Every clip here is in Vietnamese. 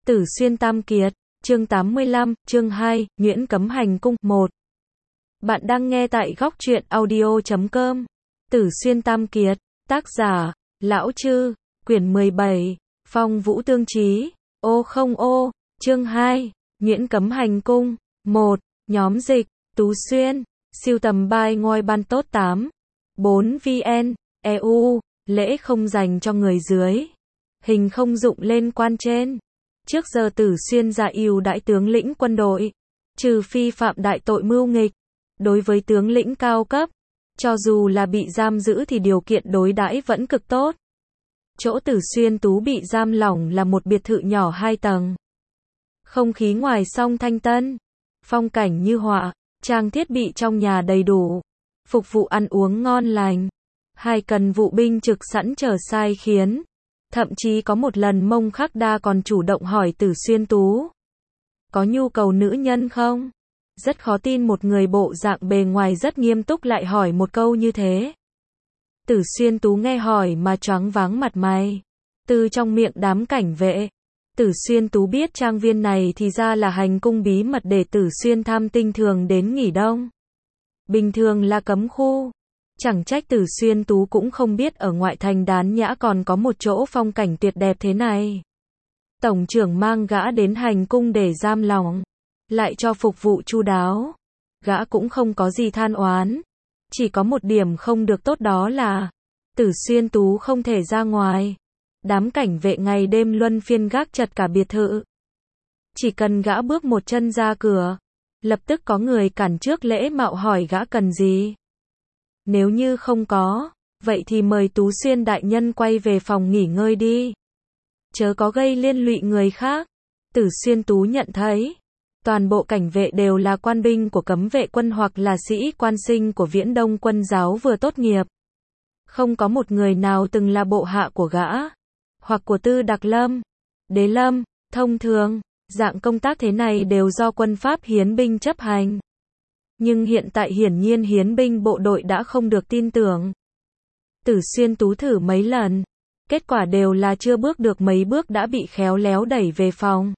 Tử Xuyên Tam Kiệt, chương 85, chương 2, Nhuyễn Cấm Hành Cung, 1. Bạn đang nghe tại góc truyện audio.com. Tử Xuyên Tam Kiệt, tác giả, Lão Chư, quyển 17, Phong Vũ Tương Chí, ô không ô, chương 2, Nhuyễn Cấm Hành Cung, 1, nhóm dịch, Tú Xuyên, siêu tầm bài ngôi ban tốt 8, 4 VN, EU, lễ không dành cho người dưới. Hình không dụng lên quan trên. Trước giờ Tử Xuyên giả ưu đại tướng lĩnh quân đội, trừ phi phạm đại tội mưu nghịch. Đối với tướng lĩnh cao cấp, cho dù là bị giam giữ thì điều kiện đối đãi vẫn cực tốt. Chỗ Tử Xuyên Tú bị giam lỏng là một biệt thự nhỏ 2 tầng. Không khí ngoài song thanh tân, phong cảnh như họa, trang thiết bị trong nhà đầy đủ, phục vụ ăn uống ngon lành. 2 cần vụ binh trực sẵn chờ sai khiến. Thậm chí có một lần Mông Khắc Đa còn chủ động hỏi Tử Xuyên Tú, có nhu cầu nữ nhân không? Rất khó tin một người bộ dạng bề ngoài rất nghiêm túc lại hỏi một câu như thế. Tử Xuyên Tú nghe hỏi mà choáng váng mặt mày. Từ trong miệng đám cảnh vệ, Tử Xuyên Tú biết trang viên này thì ra là hành cung bí mật để Tử Xuyên Tham Tinh thường đến nghỉ đông. Bình thường là cấm khu. Chẳng trách Tử Xuyên Tú cũng không biết ở ngoại thành Đán Nhã còn có một chỗ phong cảnh tuyệt đẹp thế này. Tổng trưởng mang gã đến hành cung để giam lỏng, lại cho phục vụ chu đáo. Gã cũng không có gì than oán. Chỉ có một điểm không được tốt đó là Tử Xuyên Tú không thể ra ngoài. Đám cảnh vệ ngày đêm luân phiên gác chặt cả biệt thự. Chỉ cần gã bước một chân ra cửa, lập tức có người cản trước lễ mạo hỏi gã cần gì. Nếu như không có, vậy thì mời Tú Xuyên đại nhân quay về phòng nghỉ ngơi đi. Chớ có gây liên lụy người khác. Tử Xuyên Tú nhận thấy, toàn bộ cảnh vệ đều là quan binh của cấm vệ quân hoặc là sĩ quan sinh của Viễn Đông quân giáo vừa tốt nghiệp. Không có một người nào từng là bộ hạ của gã, hoặc của Tư Đặc Lâm, Đế Lâm. Thông thường, dạng công tác thế này đều do quân Pháp hiến binh chấp hành. Nhưng hiện tại hiển nhiên hiến binh bộ đội đã không được tin tưởng. Tử Xuyên Tú thử mấy lần, kết quả đều là chưa bước được mấy bước đã bị khéo léo đẩy về phòng.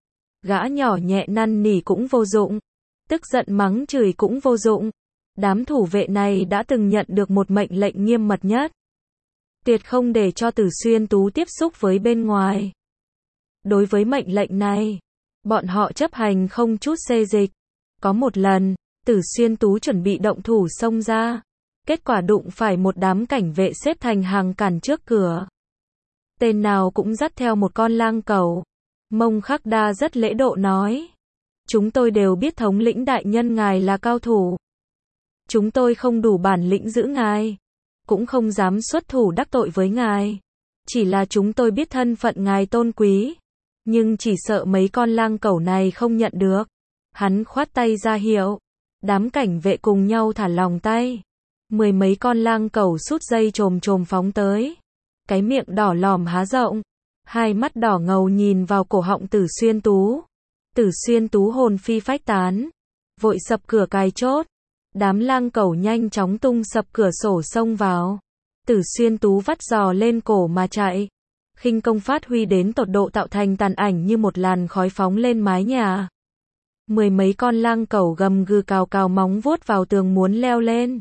Gã nhỏ nhẹ năn nỉ cũng vô dụng, tức giận mắng chửi cũng vô dụng. Đám thủ vệ này đã từng nhận được một mệnh lệnh nghiêm mật nhất, tuyệt không để cho Tử Xuyên Tú tiếp xúc với bên ngoài. Đối với mệnh lệnh này, bọn họ chấp hành không chút xê dịch. Có một lần, Tử Xuyên Tú chuẩn bị động thủ xông ra, kết quả đụng phải một đám cảnh vệ xếp thành hàng cản trước cửa. Tên nào cũng dắt theo một con lang cẩu. Mông Khắc Đa rất lễ độ nói, chúng tôi đều biết thống lĩnh đại nhân ngài là cao thủ. Chúng tôi không đủ bản lĩnh giữ ngài, cũng không dám xuất thủ đắc tội với ngài. Chỉ là chúng tôi biết thân phận ngài tôn quý, nhưng chỉ sợ mấy con lang cẩu này không nhận được. Hắn khoát tay ra hiệu. Đám cảnh vệ cùng nhau thả lỏng tay. 10 mấy con lang cẩu sút dây chồm chồm phóng tới. Cái miệng đỏ lòm há rộng, 2 mắt đỏ ngầu nhìn vào cổ họng Tử Xuyên Tú. Tử Xuyên Tú hồn phi phách tán, vội sập cửa cài chốt. Đám lang cẩu nhanh chóng tung sập cửa sổ xông vào. Tử Xuyên Tú vắt giò lên cổ mà chạy. Khinh công phát huy đến tột độ tạo thành tàn ảnh như một làn khói phóng lên mái nhà. 10 mấy con lang cẩu gầm gừ cào cào móng vuốt vào tường muốn leo lên.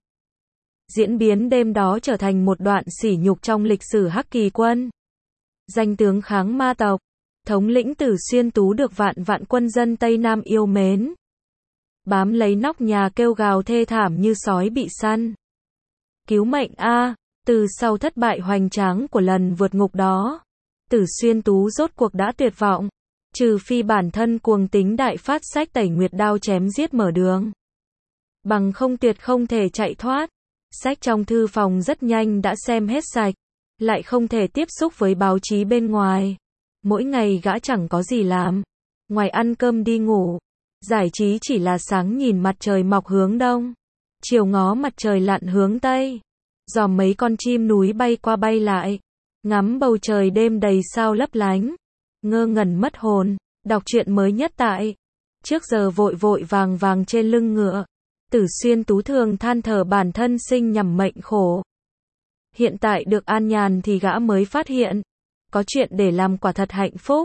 Diễn biến đêm đó trở thành một đoạn sỉ nhục trong lịch sử Hắc Kỳ quân. Danh tướng kháng ma tộc, thống lĩnh Tử Xuyên Tú được vạn vạn quân dân Tây Nam yêu mến. Bám lấy nóc nhà kêu gào thê thảm như sói bị săn. Cứu mệnh a! Từ sau thất bại hoành tráng của lần vượt ngục đó, Tử Xuyên Tú rốt cuộc đã tuyệt vọng. Trừ phi bản thân cuồng tính đại phát sách tẩy nguyệt đao chém giết mở đường, bằng không tuyệt không thể chạy thoát. Sách trong thư phòng rất nhanh đã xem hết sạch, lại không thể tiếp xúc với báo chí bên ngoài. Mỗi ngày gã chẳng có gì làm, ngoài ăn cơm đi ngủ. Giải trí chỉ là sáng nhìn mặt trời mọc hướng đông, chiều ngó mặt trời lặn hướng tây, dòm mấy con chim núi bay qua bay lại, ngắm bầu trời đêm đầy sao lấp lánh. Ngơ ngẩn mất hồn, đọc truyện mới nhất tại Trước giờ vội vội vàng vàng trên lưng ngựa. Tử Xuyên Tú thường than thở bản thân sinh nhằm mệnh khổ. Hiện tại được an nhàn thì gã mới phát hiện, có chuyện để làm quả thật hạnh phúc.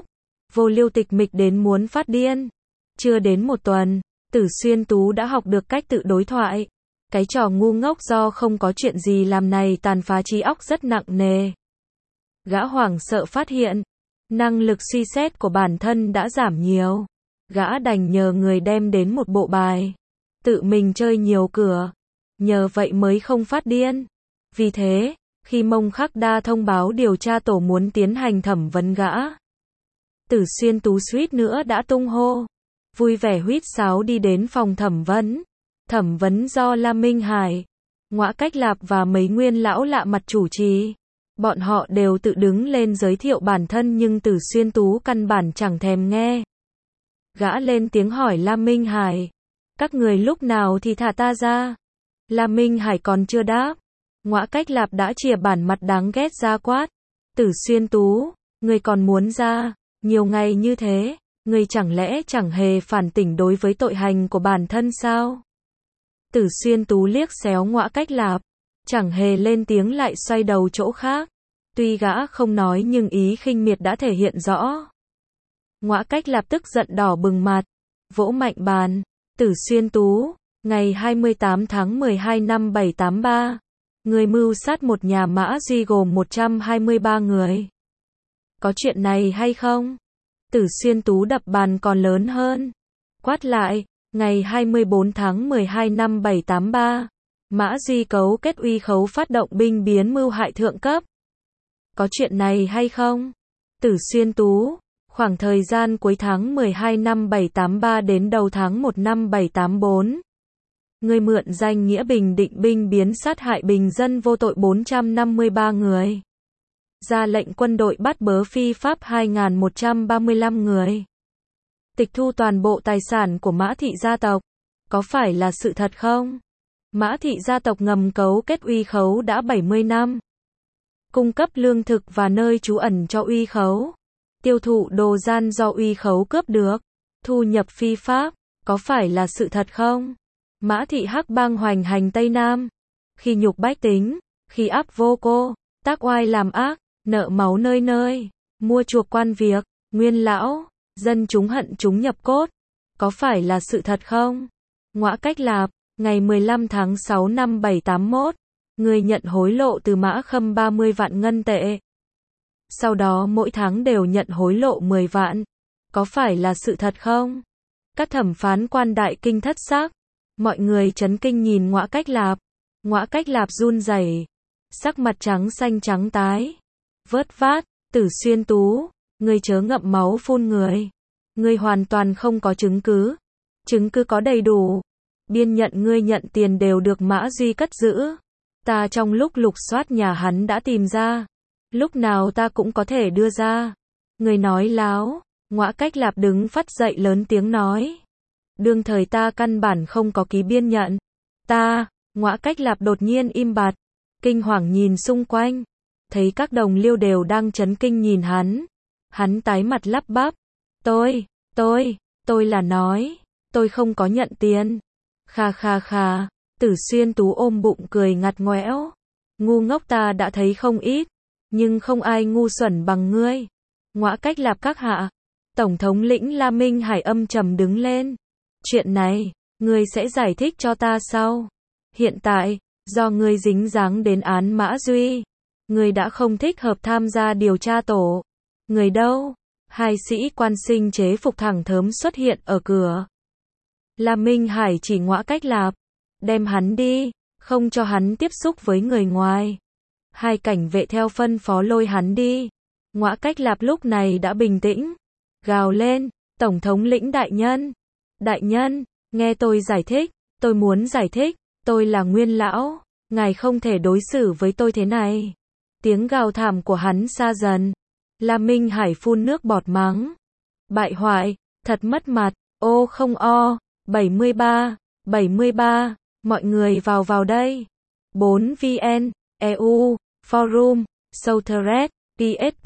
Vô Liêu tịch mịch đến muốn phát điên. Chưa đến một tuần, Tử Xuyên Tú đã học được cách tự đối thoại. Cái trò ngu ngốc do không có chuyện gì làm này tàn phá trí óc rất nặng nề. Gã hoảng sợ phát hiện, năng lực suy xét của bản thân đã giảm nhiều. Gã đành nhờ người đem đến một bộ bài. Tự mình chơi nhiều cửa. Nhờ vậy mới không phát điên. Vì thế, khi Mông Khắc Đa thông báo điều tra tổ muốn tiến hành thẩm vấn gã, Tử Xuyên Tú suýt nữa đã tung hô. Vui vẻ huýt sáo đi đến phòng thẩm vấn. Thẩm vấn do Lam Minh Hải, Ngõa Cách Lạp và mấy nguyên lão lạ mặt chủ trì. Bọn họ đều tự đứng lên giới thiệu bản thân nhưng Tử Xuyên Tú căn bản chẳng thèm nghe. Gã lên tiếng hỏi Lam Minh Hải. Các người lúc nào thì thả ta ra? Lam Minh Hải còn chưa đáp. Ngõa Cách Lạp đã chìa bản mặt đáng ghét ra quát. Tử Xuyên Tú, người còn muốn ra? Nhiều ngày như thế, người chẳng lẽ chẳng hề phản tỉnh đối với tội hành của bản thân sao? Tử Xuyên Tú liếc xéo Ngõa Cách Lạp, chẳng hề lên tiếng lại xoay đầu chỗ khác. Tuy gã không nói nhưng ý khinh miệt đã thể hiện rõ. Ngõa Cách Lạp tức giận đỏ bừng mặt, vỗ mạnh bàn. Tử Xuyên Tú, ngày 28 tháng 12 năm 783, người mưu sát một nhà Mã Duy gồm 123 người. Có chuyện này hay không? Tử Xuyên Tú đập bàn còn lớn hơn. Quát lại, ngày 24 tháng 12 năm 783, Mã Duy cấu kết uy khấu phát động binh biến mưu hại thượng cấp. Có chuyện này hay không? Tử Xuyên Tú, khoảng thời gian cuối tháng 12 năm 783 đến đầu tháng 1 năm 784. Người mượn danh nghĩa Bình Định binh biến sát hại bình dân vô tội 453 người. Ra lệnh quân đội bắt bớ phi pháp 2.135 người. Tịch thu toàn bộ tài sản của Mã thị gia tộc. Có phải là sự thật không? Mã thị gia tộc ngầm cấu kết uy khấu đã 70 năm. Cung cấp lương thực và nơi trú ẩn cho uy khấu. Tiêu thụ đồ gian do uy khấu cướp được. Thu nhập phi pháp. Có phải là sự thật không? Mã thị hắc bang hoành hành Tây Nam. Khi nhục bách tính. Khi áp vô cô. Tác oai làm ác. Nợ máu nơi nơi. Mua chuộc quan việc. Nguyên lão. Dân chúng hận chúng nhập cốt. Có phải là sự thật không? Ngõa Cách Lạp, ngày 15 tháng 6 năm 781, người nhận hối lộ từ Mã Khâm 30 vạn ngân tệ. Sau đó mỗi tháng đều nhận hối lộ 10 vạn. Có phải là sự thật không? Các thẩm phán quan đại kinh thất sắc. Mọi người chấn kinh nhìn Ngõa Cách Lạp. Ngõa Cách Lạp run rẩy, sắc mặt trắng xanh trắng tái. Vớt vát, Tử Xuyên Tú, ngươi chớ ngậm máu phun người. Ngươi hoàn toàn không có chứng cứ. Chứng cứ có đầy đủ. Biên nhận ngươi nhận tiền đều được Mã Duy cất giữ. Ta trong lúc lục soát nhà hắn đã tìm ra. Lúc nào ta cũng có thể đưa ra. Ngươi nói láo. Ngõa Cách Lạp đứng phắt dậy lớn tiếng nói. Đương thời ta căn bản không có ký biên nhận. Ngõa Cách Lạp đột nhiên im bặt. Kinh hoàng nhìn xung quanh. Thấy các đồng liêu đều đang chấn kinh nhìn hắn. Hắn tái mặt lắp bắp. Tôi là nói. Tôi không có nhận tiền. Khà. Tử Xuyên Tú ôm bụng cười ngặt ngoẽo. Ngu ngốc ta đã thấy không ít. Nhưng không ai ngu xuẩn bằng ngươi. Ngõa Cách Lạp các hạ. Tổng thống lĩnh La Minh Hải âm trầm đứng lên. Chuyện này, ngươi sẽ giải thích cho ta sau. Hiện tại, do ngươi dính dáng đến án Mã Duy. Ngươi đã không thích hợp tham gia điều tra tổ. Người đâu? Hai sĩ quan sinh chế phục thẳng thớm xuất hiện ở cửa. La Minh Hải chỉ Ngõa Cách Lạp. Đem hắn đi, không cho hắn tiếp xúc với người ngoài. Hai cảnh vệ theo phân phó lôi hắn đi. Ngõa Cách Lạp lúc này đã bình tĩnh. Gào lên, Tổng thống lĩnh đại nhân. Đại nhân, nghe tôi giải thích. Tôi muốn giải thích. Tôi là nguyên lão. Ngài không thể đối xử với tôi thế này. Tiếng gào thảm của hắn xa dần. La Minh Hải phun nước bọt mắng. Bại hoại, thật mất mặt. Ô không o. 73, mọi người vào đây. 4VN, EU, Forum, Southred, PSP,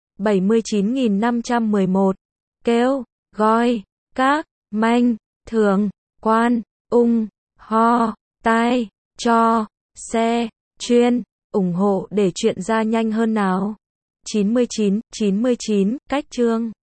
79.511. Kêu, gọi, các, manh, thường, quan, ho, tai, cho, xe, chuyên, ủng hộ để chuyện ra nhanh hơn nào. 99, cách chương.